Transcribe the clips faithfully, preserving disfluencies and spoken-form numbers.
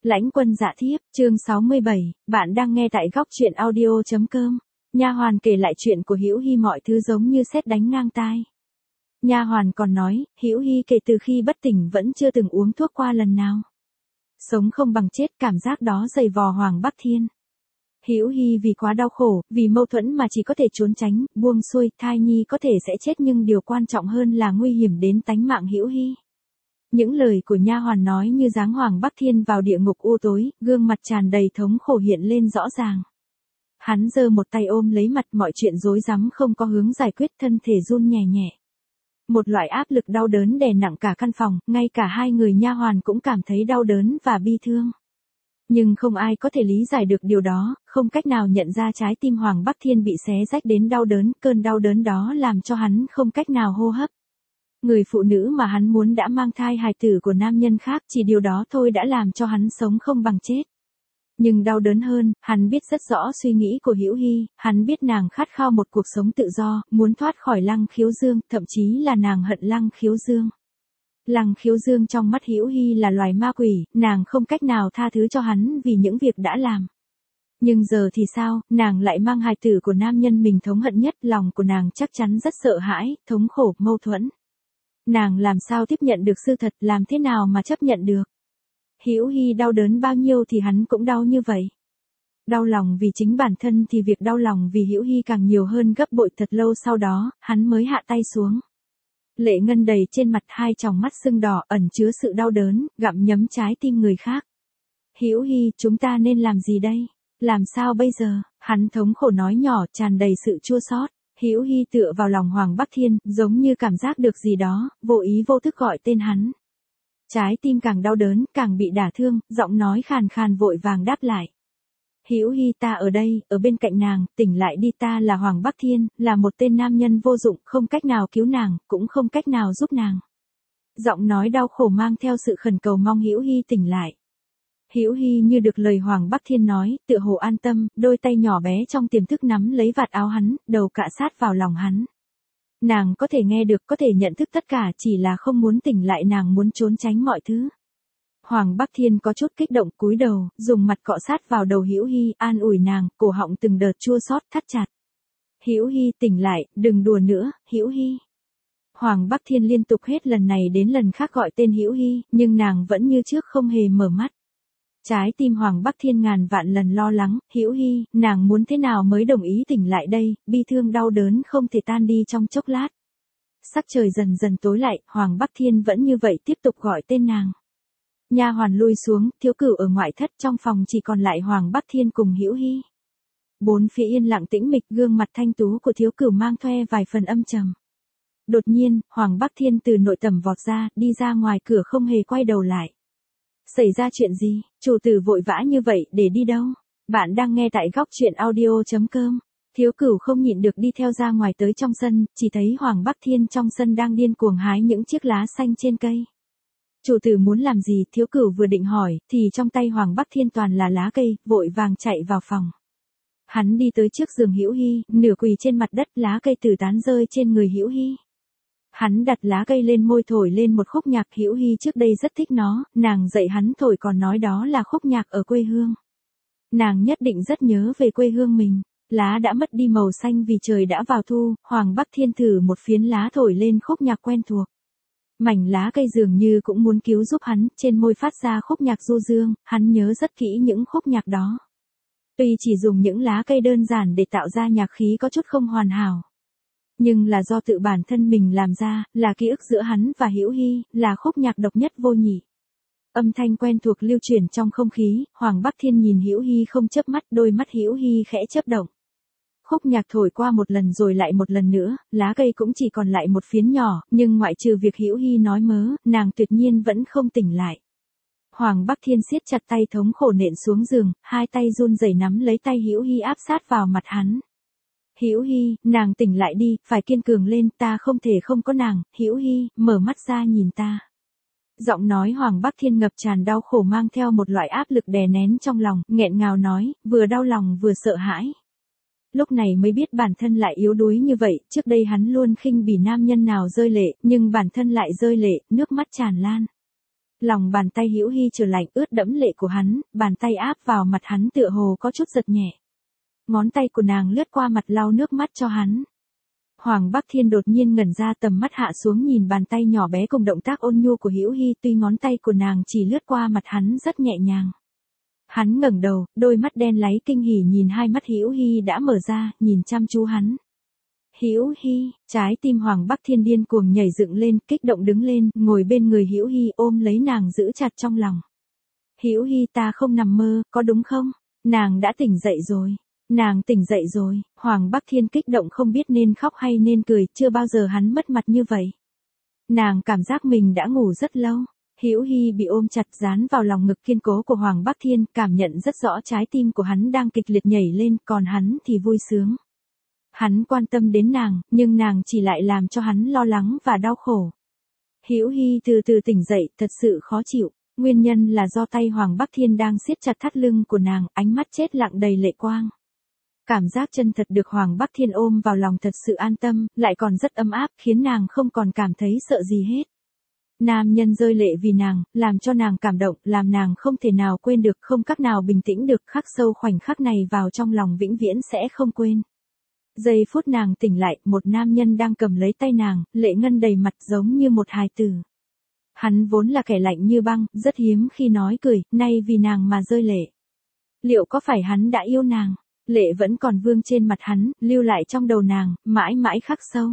Lãnh Quân Dạ Thiếp, chương sáu mươi bảy, bạn đang nghe tại góc truyện audio chấm com. Nha hoàn kể lại chuyện của Hữu Hi mọi thứ giống như sét đánh ngang tai. Nha hoàn còn nói, Hữu Hi kể từ khi bất tỉnh vẫn chưa từng uống thuốc qua lần nào. Sống không bằng chết, cảm giác đó dày vò Hoàng Bắc Thiên. Hữu Hi vì quá đau khổ, vì mâu thuẫn mà chỉ có thể trốn tránh, buông xuôi, thai nhi có thể sẽ chết nhưng điều quan trọng hơn là nguy hiểm đến tánh mạng Hữu Hi. Những lời của nha hoàn nói như giáng Hoàng Bắc Thiên vào địa ngục u tối, gương mặt tràn đầy thống khổ hiện lên rõ ràng. Hắn giơ một tay ôm lấy mặt, mọi chuyện rối rắm không có hướng giải quyết, thân thể run nhẹ nhẹ. Một loại áp lực đau đớn đè nặng cả căn phòng, ngay cả hai người nha hoàn cũng cảm thấy đau đớn và bi thương. Nhưng không ai có thể lý giải được điều đó, không cách nào nhận ra trái tim Hoàng Bắc Thiên bị xé rách đến đau đớn, cơn đau đớn đó làm cho hắn không cách nào hô hấp. Người phụ nữ mà hắn muốn đã mang thai hài tử của nam nhân khác, chỉ điều đó thôi đã làm cho hắn sống không bằng chết. Nhưng đau đớn hơn, hắn biết rất rõ suy nghĩ của Hữu Hi, hắn biết nàng khát khao một cuộc sống tự do, muốn thoát khỏi Lăng Khiếu Dương, thậm chí là nàng hận Lăng Khiếu Dương. Lăng Khiếu Dương trong mắt Hữu Hi là loài ma quỷ, nàng không cách nào tha thứ cho hắn vì những việc đã làm. Nhưng giờ thì sao, nàng lại mang hài tử của nam nhân mình thống hận nhất, lòng của nàng chắc chắn rất sợ hãi, thống khổ, mâu thuẫn. Nàng làm sao tiếp nhận được sự thật, làm thế nào mà chấp nhận được? Hữu Hi đau đớn bao nhiêu thì hắn cũng đau như vậy. Đau lòng vì chính bản thân thì việc đau lòng vì Hữu Hi càng nhiều hơn gấp bội. Thật lâu sau đó, hắn mới hạ tay xuống. Lệ ngân đầy trên mặt, hai tròng mắt sưng đỏ ẩn chứa sự đau đớn, gặm nhấm trái tim người khác. Hữu Hi, chúng ta nên làm gì đây? Làm sao bây giờ? Hắn thống khổ nói nhỏ, tràn đầy sự chua xót. Hữu Hi tựa vào lòng Hoàng Bắc Thiên, giống như cảm giác được gì đó, vô ý vô thức gọi tên hắn. Trái tim càng đau đớn, càng bị đả thương, giọng nói khàn khàn vội vàng đáp lại. Hữu Hi, ta ở đây, ở bên cạnh nàng, tỉnh lại đi, ta là Hoàng Bắc Thiên, là một tên nam nhân vô dụng, không cách nào cứu nàng, cũng không cách nào giúp nàng. Giọng nói đau khổ mang theo sự khẩn cầu mong Hữu Hi tỉnh lại. Hữu Hi như được lời Hoàng Bắc Thiên nói, tựa hồ an tâm, đôi tay nhỏ bé trong tiềm thức nắm lấy vạt áo hắn, đầu cạ sát vào lòng hắn. Nàng có thể nghe được, có thể nhận thức tất cả, chỉ là không muốn tỉnh lại, nàng muốn trốn tránh mọi thứ. Hoàng Bắc Thiên có chút kích động, cúi đầu, dùng mặt cọ sát vào đầu Hữu Hi, an ủi nàng, cổ họng từng đợt chua xót thắt chặt. Hữu Hi, tỉnh lại, đừng đùa nữa, Hữu Hi. Hoàng Bắc Thiên liên tục hết lần này đến lần khác gọi tên Hữu Hi, nhưng nàng vẫn như trước không hề mở mắt. Trái tim Hoàng Bắc Thiên ngàn vạn lần lo lắng, Hữu Hi, nàng muốn thế nào mới đồng ý tỉnh lại đây, bi thương đau đớn không thể tan đi trong chốc lát. Sắc trời dần dần tối lại, Hoàng Bắc Thiên vẫn như vậy tiếp tục gọi tên nàng. Nha hoàn lui xuống, Thiếu Cửu ở ngoại thất, trong phòng chỉ còn lại Hoàng Bắc Thiên cùng Hữu Hi. Bốn phía yên lặng tĩnh mịch, gương mặt thanh tú của Thiếu Cửu mang thoe vài phần âm trầm. Đột nhiên, Hoàng Bắc Thiên từ nội tầm vọt ra, đi ra ngoài cửa không hề quay đầu lại. Xảy ra chuyện gì? Chủ tử vội vã như vậy, để đi đâu? Bạn đang nghe tại góc truyện audio chấm com. Thiếu Cửu không nhịn được đi theo ra ngoài tới trong sân, chỉ thấy Hoàng Bắc Thiên trong sân đang điên cuồng hái những chiếc lá xanh trên cây. Chủ tử muốn làm gì? Thiếu Cửu vừa định hỏi, thì trong tay Hoàng Bắc Thiên toàn là lá cây, vội vàng chạy vào phòng. Hắn đi tới trước giường Hữu Hi, nửa quỳ trên mặt đất, lá cây tứ tán rơi trên người Hữu Hi. Hắn đặt lá cây lên môi thổi lên một khúc nhạc. Hữu Hi trước đây rất thích nó, nàng dạy hắn thổi còn nói đó là khúc nhạc ở quê hương. Nàng nhất định rất nhớ về quê hương mình. Lá đã mất đi màu xanh vì trời đã vào thu, Hoàng Bắc Thiên thử một phiến lá thổi lên khúc nhạc quen thuộc. Mảnh lá cây dường như cũng muốn cứu giúp hắn, trên môi phát ra khúc nhạc du dương, hắn nhớ rất kỹ những khúc nhạc đó. Tuy chỉ dùng những lá cây đơn giản để tạo ra nhạc khí có chút không hoàn hảo. Nhưng là do tự bản thân mình làm ra, là ký ức giữa hắn và Hữu Hi, là khúc nhạc độc nhất vô nhị. Âm thanh quen thuộc lưu truyền trong không khí, Hoàng Bắc Thiên nhìn Hữu Hi không chớp mắt, đôi mắt Hữu Hi khẽ chớp động. Khúc nhạc thổi qua một lần rồi lại một lần nữa, lá cây cũng chỉ còn lại một phiến nhỏ, nhưng ngoại trừ việc Hữu Hi nói mớ, nàng tuyệt nhiên vẫn không tỉnh lại. Hoàng Bắc Thiên siết chặt tay thống khổ nện xuống giường, hai tay run rẩy nắm lấy tay Hữu Hi áp sát vào mặt hắn. Hữu Hi, nàng tỉnh lại đi, phải kiên cường lên, ta không thể không có nàng. Hữu Hi, mở mắt ra nhìn ta. Giọng nói Hoàng Bắc Thiên ngập tràn đau khổ mang theo một loại áp lực đè nén trong lòng, nghẹn ngào nói, vừa đau lòng vừa sợ hãi. Lúc này mới biết bản thân lại yếu đuối như vậy, trước đây hắn luôn khinh bỉ nam nhân nào rơi lệ, nhưng bản thân lại rơi lệ, nước mắt tràn lan. Lòng bàn tay Hữu Hi trở lạnh ướt đẫm lệ của hắn, bàn tay áp vào mặt hắn tựa hồ có chút giật nhẹ. Ngón tay của nàng lướt qua mặt lau nước mắt cho hắn. Hoàng Bắc Thiên đột nhiên ngẩn ra, tầm mắt hạ xuống nhìn bàn tay nhỏ bé cùng động tác ôn nhu của Hữu Hi, tuy ngón tay của nàng chỉ lướt qua mặt hắn rất nhẹ nhàng. Hắn ngẩng đầu, đôi mắt đen láy kinh hỉ nhìn hai mắt Hữu Hi đã mở ra, nhìn chăm chú hắn. Hữu Hi, trái tim Hoàng Bắc Thiên điên cuồng nhảy dựng lên, kích động đứng lên, ngồi bên người Hữu Hi ôm lấy nàng giữ chặt trong lòng. Hữu Hi, ta không nằm mơ, có đúng không? Nàng đã tỉnh dậy rồi. Nàng tỉnh dậy rồi. Hoàng Bắc Thiên kích động không biết nên khóc hay nên cười, chưa bao giờ hắn mất mặt như vậy. Nàng cảm giác mình đã ngủ rất lâu. Hữu Hi bị ôm chặt dán vào lòng ngực kiên cố của Hoàng Bắc Thiên, cảm nhận rất rõ trái tim của hắn đang kịch liệt nhảy lên, còn hắn thì vui sướng. Hắn quan tâm đến nàng, nhưng nàng chỉ lại làm cho hắn lo lắng và đau khổ. Hữu Hi từ từ tỉnh dậy, thật sự khó chịu. Nguyên nhân là do tay Hoàng Bắc Thiên đang siết chặt thắt lưng của nàng, ánh mắt chết lặng đầy lệ quang. Cảm giác chân thật được Hoàng Bắc Thiên ôm vào lòng thật sự an tâm, lại còn rất ấm áp, khiến nàng không còn cảm thấy sợ gì hết. Nam nhân rơi lệ vì nàng, làm cho nàng cảm động, làm nàng không thể nào quên được, không cách nào bình tĩnh được, khắc sâu khoảnh khắc này vào trong lòng vĩnh viễn sẽ không quên. Giây phút nàng tỉnh lại, một nam nhân đang cầm lấy tay nàng, lệ ngân đầy mặt giống như một hài tử. Hắn vốn là kẻ lạnh như băng, rất hiếm khi nói cười, nay vì nàng mà rơi lệ. Liệu có phải hắn đã yêu nàng? Lệ vẫn còn vương trên mặt hắn, lưu lại trong đầu nàng, mãi mãi khắc sâu.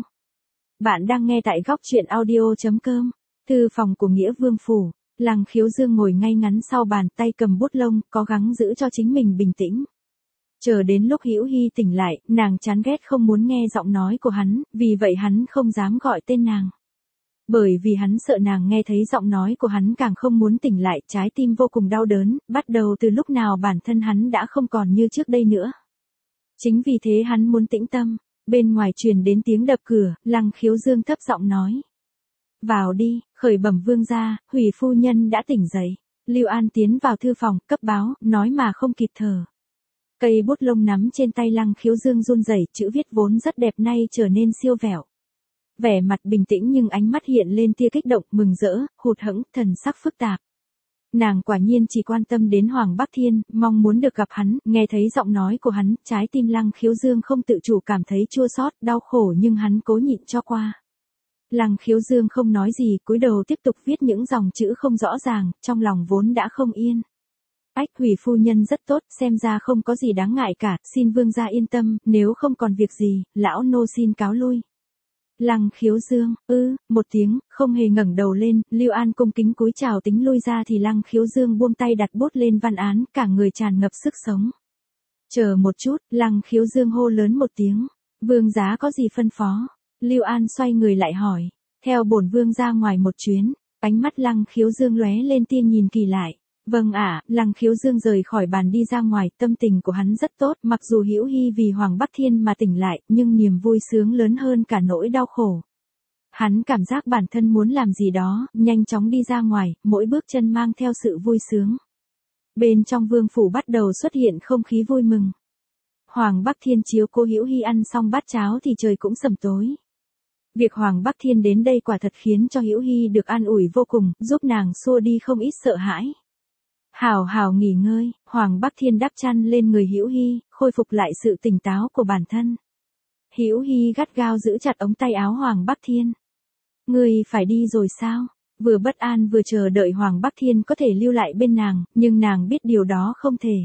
Bạn đang nghe tại góc truyện audio chấm com. Thư phòng của Nghĩa Vương Phủ. Lăng Khiếu Dương ngồi ngay ngắn sau bàn, tay cầm bút lông, cố gắng giữ cho chính mình bình tĩnh. Chờ đến lúc Hữu Hi tỉnh lại, nàng chán ghét không muốn nghe giọng nói của hắn, vì vậy hắn không dám gọi tên nàng. Bởi vì hắn sợ nàng nghe thấy giọng nói của hắn càng không muốn tỉnh lại, trái tim vô cùng đau đớn, bắt đầu từ lúc nào bản thân hắn đã không còn như trước đây nữa. Chính vì thế hắn muốn tĩnh tâm. Bên ngoài truyền đến tiếng đập cửa, Lăng Khiếu Dương thấp giọng nói. Vào đi, khởi bẩm vương gia, Hủy phu nhân đã tỉnh dậy. Lưu An tiến vào thư phòng, cấp báo, nói mà không kịp thở. Cây bút lông nắm trên tay Lăng Khiếu Dương run rẩy, chữ viết vốn rất đẹp nay trở nên siêu vẹo. Vẻ mặt bình tĩnh nhưng ánh mắt hiện lên tia kích động, mừng rỡ, hụt hẫng, thần sắc phức tạp. Nàng quả nhiên chỉ quan tâm đến Hoàng Bắc Thiên, mong muốn được gặp hắn, nghe thấy giọng nói của hắn, trái tim Lăng Khiếu Dương không tự chủ cảm thấy chua xót, đau khổ nhưng hắn cố nhịn cho qua. Lăng Khiếu Dương không nói gì, cúi đầu tiếp tục viết những dòng chữ không rõ ràng, trong lòng vốn đã không yên. Ách, Hủy phu nhân rất tốt, xem ra không có gì đáng ngại cả, xin vương gia yên tâm, nếu không còn việc gì, lão nô xin cáo lui. Lăng Khiếu Dương, ư, một tiếng, không hề ngẩng đầu lên, Lưu An cung kính cúi chào tính lui ra thì Lăng Khiếu Dương buông tay đặt bút lên văn án, cả người tràn ngập sức sống. Chờ một chút, Lăng Khiếu Dương hô lớn một tiếng, vương giá có gì phân phó? Lưu An xoay người lại hỏi, theo bổn vương ra ngoài một chuyến, ánh mắt Lăng Khiếu Dương lóe lên tia nhìn kỳ lại. Vâng ạ, Lăng Khiếu Dương rời khỏi bàn đi ra ngoài, tâm tình của hắn rất tốt, mặc dù Hữu Hi vì Hoàng Bắc Thiên mà tỉnh lại, nhưng niềm vui sướng lớn hơn cả nỗi đau khổ. Hắn cảm giác bản thân muốn làm gì đó, nhanh chóng đi ra ngoài, mỗi bước chân mang theo sự vui sướng. Bên trong vương phủ bắt đầu xuất hiện không khí vui mừng. Hoàng Bắc Thiên chiếu cô Hữu Hi ăn xong bát cháo thì trời cũng sầm tối. Việc Hoàng Bắc Thiên đến đây quả thật khiến cho Hữu Hi được an ủi vô cùng, giúp nàng xua đi không ít sợ hãi. Hảo hảo nghỉ ngơi, Hoàng Bắc Thiên đắp chăn lên người Hữu Hi, khôi phục lại sự tỉnh táo của bản thân. Hữu Hi gắt gao giữ chặt ống tay áo Hoàng Bắc Thiên. Ngươi phải đi rồi sao? Vừa bất an vừa chờ đợi Hoàng Bắc Thiên có thể lưu lại bên nàng, nhưng nàng biết điều đó không thể.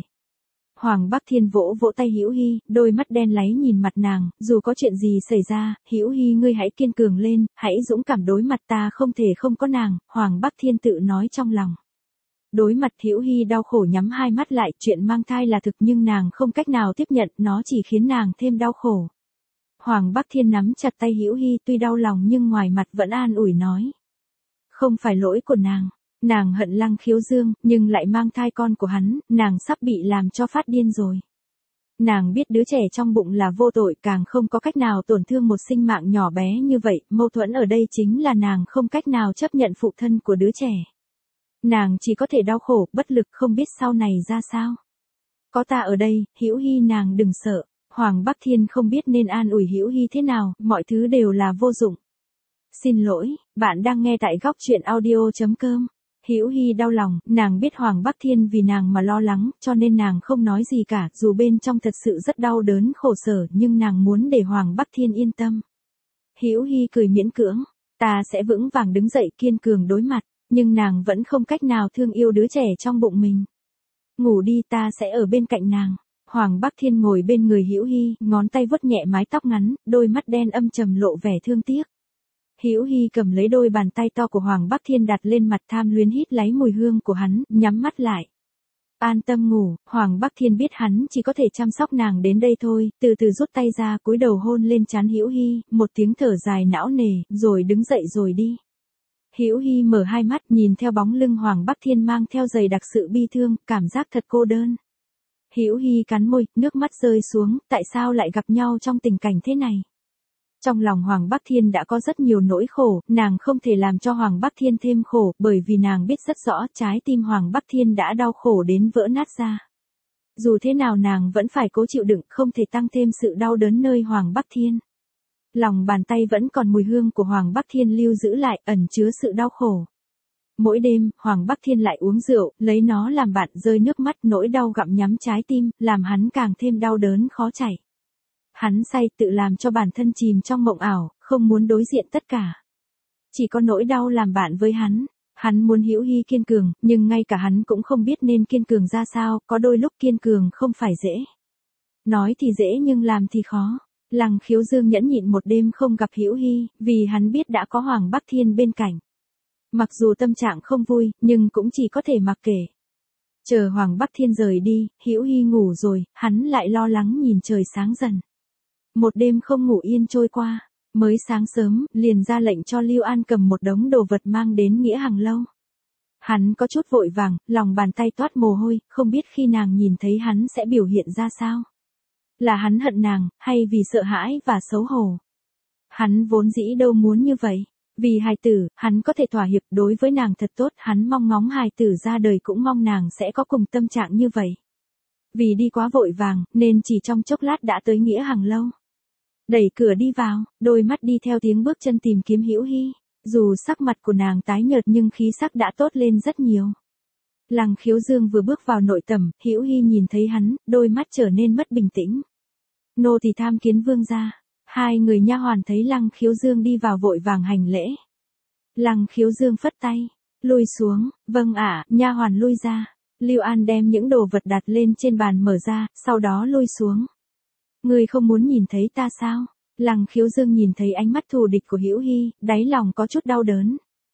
Hoàng Bắc Thiên vỗ vỗ tay Hữu Hi, đôi mắt đen láy nhìn mặt nàng, dù có chuyện gì xảy ra, Hữu Hi ngươi hãy kiên cường lên, hãy dũng cảm đối mặt, ta không thể không có nàng, Hoàng Bắc Thiên tự nói trong lòng. Đối mặt Hữu Hi đau khổ nhắm hai mắt lại, chuyện mang thai là thực nhưng nàng không cách nào tiếp nhận, nó chỉ khiến nàng thêm đau khổ. Hoàng Bắc Thiên nắm chặt tay Hữu Hi, tuy đau lòng nhưng ngoài mặt vẫn an ủi nói. Không phải lỗi của nàng, nàng hận Lăng Khiếu Dương, nhưng lại mang thai con của hắn, nàng sắp bị làm cho phát điên rồi. Nàng biết đứa trẻ trong bụng là vô tội, càng không có cách nào tổn thương một sinh mạng nhỏ bé như vậy, mâu thuẫn ở đây chính là nàng không cách nào chấp nhận phụ thân của đứa trẻ. Nàng chỉ có thể đau khổ, bất lực không biết sau này ra sao. Có ta ở đây, Hữu Hi nàng đừng sợ. Hoàng Bắc Thiên không biết nên an ủi Hữu Hi thế nào, mọi thứ đều là vô dụng. Xin lỗi, bạn đang nghe tại góc truyện audio chấm com. Hữu Hi đau lòng, nàng biết Hoàng Bắc Thiên vì nàng mà lo lắng, cho nên nàng không nói gì cả, dù bên trong thật sự rất đau đớn khổ sở, nhưng nàng muốn để Hoàng Bắc Thiên yên tâm. Hữu Hi cười miễn cưỡng, ta sẽ vững vàng đứng dậy kiên cường đối mặt, nhưng nàng vẫn không cách nào thương yêu đứa trẻ trong bụng mình. Ngủ đi, ta sẽ ở bên cạnh nàng. Hoàng Bắc Thiên ngồi bên người Hữu Hi, ngón tay vuốt nhẹ mái tóc ngắn, đôi mắt đen âm trầm lộ vẻ thương tiếc. Hữu Hi cầm lấy đôi bàn tay to của Hoàng Bắc Thiên đặt lên mặt, tham luyến hít lấy mùi hương của hắn, nhắm mắt lại. An tâm ngủ, Hoàng Bắc Thiên biết hắn chỉ có thể chăm sóc nàng đến đây thôi, từ từ rút tay ra, cúi đầu hôn lên trán Hữu Hi, một tiếng thở dài não nề, rồi đứng dậy rồi đi. Hữu Hi mở hai mắt, nhìn theo bóng lưng Hoàng Bắc Thiên mang theo dày đặc sự bi thương, cảm giác thật cô đơn. Hữu Hi cắn môi, nước mắt rơi xuống, tại sao lại gặp nhau trong tình cảnh thế này? Trong lòng Hoàng Bắc Thiên đã có rất nhiều nỗi khổ, nàng không thể làm cho Hoàng Bắc Thiên thêm khổ, bởi vì nàng biết rất rõ trái tim Hoàng Bắc Thiên đã đau khổ đến vỡ nát ra. Dù thế nào nàng vẫn phải cố chịu đựng, không thể tăng thêm sự đau đớn nơi Hoàng Bắc Thiên. Lòng bàn tay vẫn còn mùi hương của Hoàng Bắc Thiên lưu giữ lại, ẩn chứa sự đau khổ. Mỗi đêm, Hoàng Bắc Thiên lại uống rượu, lấy nó làm bạn, rơi nước mắt, nỗi đau gặm nhắm trái tim, làm hắn càng thêm đau đớn khó chảy. Hắn say, tự làm cho bản thân chìm trong mộng ảo, không muốn đối diện tất cả. Chỉ có nỗi đau làm bạn với hắn. Hắn muốn Hữu Hi kiên cường, nhưng ngay cả hắn cũng không biết nên kiên cường ra sao, có đôi lúc kiên cường không phải dễ. Nói thì dễ nhưng làm thì khó. Lăng Khiếu Dương nhẫn nhịn một đêm không gặp Hữu Hi, vì hắn biết đã có Hoàng Bắc Thiên bên cạnh. Mặc dù tâm trạng không vui, nhưng cũng chỉ có thể mặc kệ. Chờ Hoàng Bắc Thiên rời đi, Hữu Hi ngủ rồi, hắn lại lo lắng nhìn trời sáng dần. Một đêm không ngủ yên trôi qua, mới sáng sớm, liền ra lệnh cho Lưu An cầm một đống đồ vật mang đến Nghĩa Hằng Lâu. Hắn có chút vội vàng, lòng bàn tay toát mồ hôi, không biết khi nàng nhìn thấy hắn sẽ biểu hiện ra sao. Là hắn hận nàng, hay vì sợ hãi và xấu hổ. Hắn vốn dĩ đâu muốn như vậy. Vì hài tử, hắn có thể thỏa hiệp, đối với nàng thật tốt, hắn mong ngóng hài tử ra đời cũng mong nàng sẽ có cùng tâm trạng như vậy. Vì đi quá vội vàng, nên chỉ trong chốc lát đã tới Nghĩa Hằng Lâu. Đẩy cửa đi vào, đôi mắt đi theo tiếng bước chân tìm kiếm Hữu Hi, dù sắc mặt của nàng tái nhợt nhưng khí sắc đã tốt lên rất nhiều. Lăng Khiếu Dương vừa bước vào nội tẩm, Hữu Hi nhìn thấy hắn, đôi mắt trở nên mất bình tĩnh. Nô tỳ tham kiến vương gia. Hai người nha hoàn thấy Lăng Khiếu Dương đi vào vội vàng hành lễ. Lăng Khiếu Dương phất tay, lui xuống, vâng ạ, nha hoàn lui ra. Lưu An đem những đồ vật đặt lên trên bàn mở ra, sau đó lui xuống. Ngươi không muốn nhìn thấy ta sao? Lăng Khiếu Dương nhìn thấy ánh mắt thù địch của Hữu Hi, đáy lòng có chút đau đớn.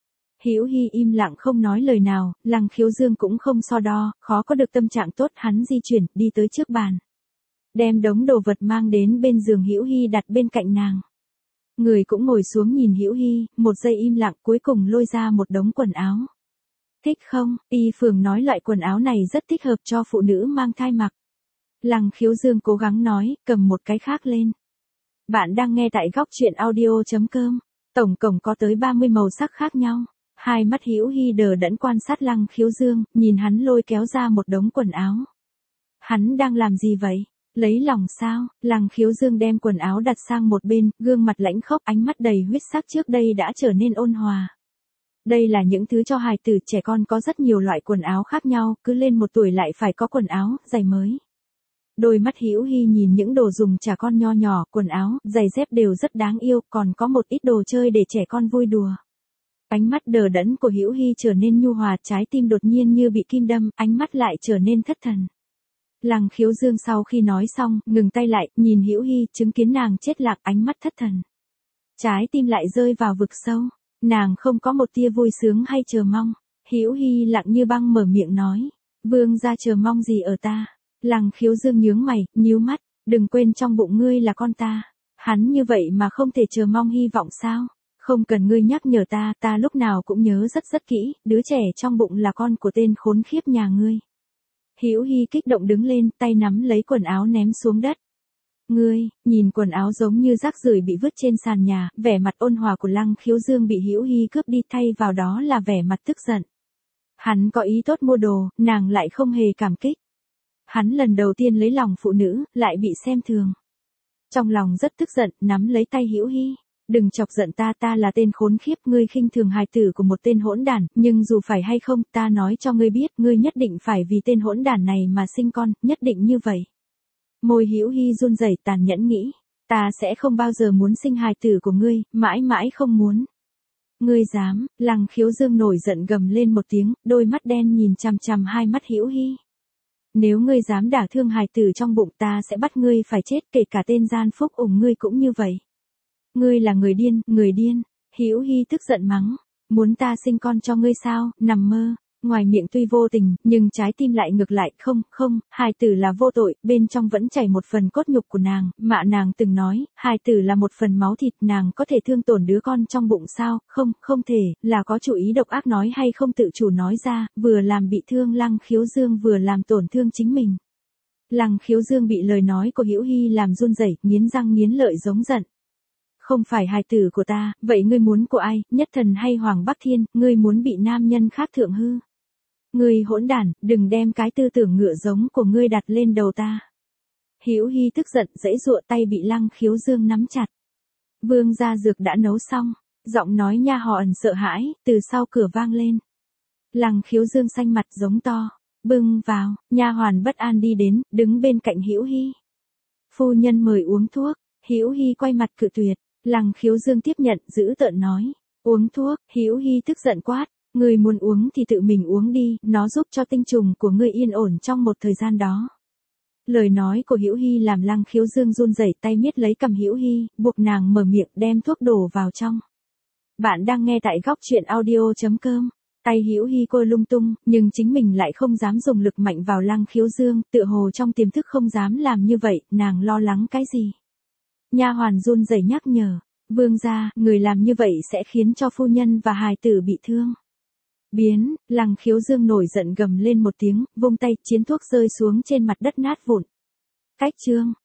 Hữu Hi im lặng không nói lời nào, Lăng Khiếu Dương cũng không so đo, khó có được tâm trạng tốt, hắn di chuyển, đi tới trước bàn. Đem đống đồ vật mang đến bên giường Hữu Hi đặt bên cạnh nàng. Người cũng ngồi xuống nhìn Hữu Hi, một giây im lặng, cuối cùng lôi ra một đống quần áo. Thích không? Y Phường nói loại quần áo này rất thích hợp cho phụ nữ mang thai mặc. Lăng Khiếu Dương cố gắng nói, cầm một cái khác lên. Bạn đang nghe tại góc truyện audio chấm com. Tổng cộng có tới ba mươi màu sắc khác nhau. Hai mắt Hữu Hi đờ đẫn quan sát Lăng Khiếu Dương, nhìn hắn lôi kéo ra một đống quần áo. Hắn đang làm gì vậy? Lấy lòng sao? Lăng Khiếu Dương đem quần áo đặt sang một bên, gương mặt lãnh khốc, ánh mắt đầy huyết sắc trước đây đã trở nên ôn hòa. Đây là những thứ cho hài tử, trẻ con có rất nhiều loại quần áo khác nhau, cứ lên một tuổi lại phải có quần áo, giày mới. Đôi mắt Hữu Hi nhìn những đồ dùng trẻ con nho nhỏ, quần áo, giày dép đều rất đáng yêu, còn có một ít đồ chơi để trẻ con vui đùa. Ánh mắt đờ đẫn của Hữu Hi trở nên nhu hòa, trái tim đột nhiên như bị kim đâm, ánh mắt lại trở nên thất thần. Lăng Khiếu Dương sau khi nói xong, ngừng tay lại, nhìn Hữu Hi, chứng kiến nàng chết lặng, ánh mắt thất thần. Trái tim lại rơi vào vực sâu, nàng không có một tia vui sướng hay chờ mong. Hữu Hi lặng như băng mở miệng nói, vương gia chờ mong gì ở ta? Lăng Khiếu Dương nhướng mày, nhíu mắt, đừng quên trong bụng ngươi là con ta. Hắn như vậy mà không thể chờ mong hy vọng sao? Không cần ngươi nhắc nhở ta, ta lúc nào cũng nhớ rất rất kỹ, đứa trẻ trong bụng là con của tên khốn khiếp nhà ngươi. Hữu Hi kích động đứng lên, tay nắm lấy quần áo ném xuống đất. Ngươi, nhìn quần áo giống như rác rưởi bị vứt trên sàn nhà, vẻ mặt ôn hòa của Lăng Khiếu Dương bị Hữu Hi cướp đi, thay vào đó là vẻ mặt tức giận. Hắn có ý tốt mua đồ, nàng lại không hề cảm kích. Hắn lần đầu tiên lấy lòng phụ nữ, lại bị xem thường. Trong lòng rất tức giận, nắm lấy tay Hữu Hi. Đừng chọc giận ta, ta là tên khốn khiếp, ngươi khinh thường hài tử của một tên hỗn đản, nhưng dù phải hay không, ta nói cho ngươi biết, ngươi nhất định phải vì tên hỗn đản này mà sinh con, nhất định như vậy. Môi Hữu Hi run rẩy, tàn nhẫn nghĩ, ta sẽ không bao giờ muốn sinh hài tử của ngươi, mãi mãi không muốn. Ngươi dám? Lăng Khiếu Dương nổi giận gầm lên một tiếng, đôi mắt đen nhìn chằm chằm hai mắt Hữu Hi. Nếu ngươi dám đả thương hài tử trong bụng ta sẽ bắt ngươi phải chết, kể cả tên gian phúc ủng ngươi cũng như vậy. Ngươi là người điên, người điên. Hữu Hi tức giận mắng, muốn ta sinh con cho ngươi sao, nằm mơ. Ngoài miệng tuy vô tình, nhưng trái tim lại ngược lại, không, không, hài tử là vô tội, bên trong vẫn chảy một phần cốt nhục của nàng, mạ nàng từng nói, hài tử là một phần máu thịt, nàng có thể thương tổn đứa con trong bụng sao, không, không thể, là có chủ ý độc ác nói hay không tự chủ nói ra, vừa làm bị thương Lăng Khiếu Dương vừa làm tổn thương chính mình. Lăng Khiếu Dương bị lời nói của Hữu Hi làm run rẩy, nghiến răng nghiến lợi giống giận. Không phải hài tử của ta, vậy ngươi muốn của ai, Nhất Thần hay Hoàng Bắc Thiên, ngươi muốn bị nam nhân khác thượng hư. Ngươi hỗn đản, đừng đem cái tư tưởng ngựa giống của ngươi đặt lên đầu ta. Hữu Hi tức giận, giãy giụa, tay bị Lăng Khiếu Dương nắm chặt. Vương gia dược đã nấu xong, giọng nói nha họ ẩn sợ hãi, từ sau cửa vang lên. Lăng Khiếu Dương xanh mặt giống to, bưng vào, nha hoàn bất an đi đến, đứng bên cạnh Hữu Hi. Phu nhân mời uống thuốc. Hữu Hi quay mặt cự tuyệt, Lăng Khiếu Dương tiếp nhận, giữ tợn nói, uống thuốc. Hữu Hi tức giận quát, ngươi muốn uống thì tự mình uống đi, nó giúp cho tinh trùng của ngươi yên ổn trong một thời gian đó. Lời nói của Hữu Hi làm Lăng Khiếu Dương run rẩy, tay miết lấy cằm Hữu Hi, buộc nàng mở miệng đem thuốc đổ vào trong. Bạn đang nghe tại góc truyện audio chấm com. Tay Hữu Hi cô lung tung, nhưng chính mình lại không dám dùng lực mạnh vào Lăng Khiếu Dương, tựa hồ trong tiềm thức không dám làm như vậy, nàng lo lắng cái gì? Nha hoàn run rẩy nhắc nhở, vương gia, người làm như vậy sẽ khiến cho phu nhân và hài tử bị thương. Biến, Lăng Khiếu Dương nổi giận gầm lên một tiếng, vung tay, chiến thuốc rơi xuống trên mặt đất nát vụn. Cách chương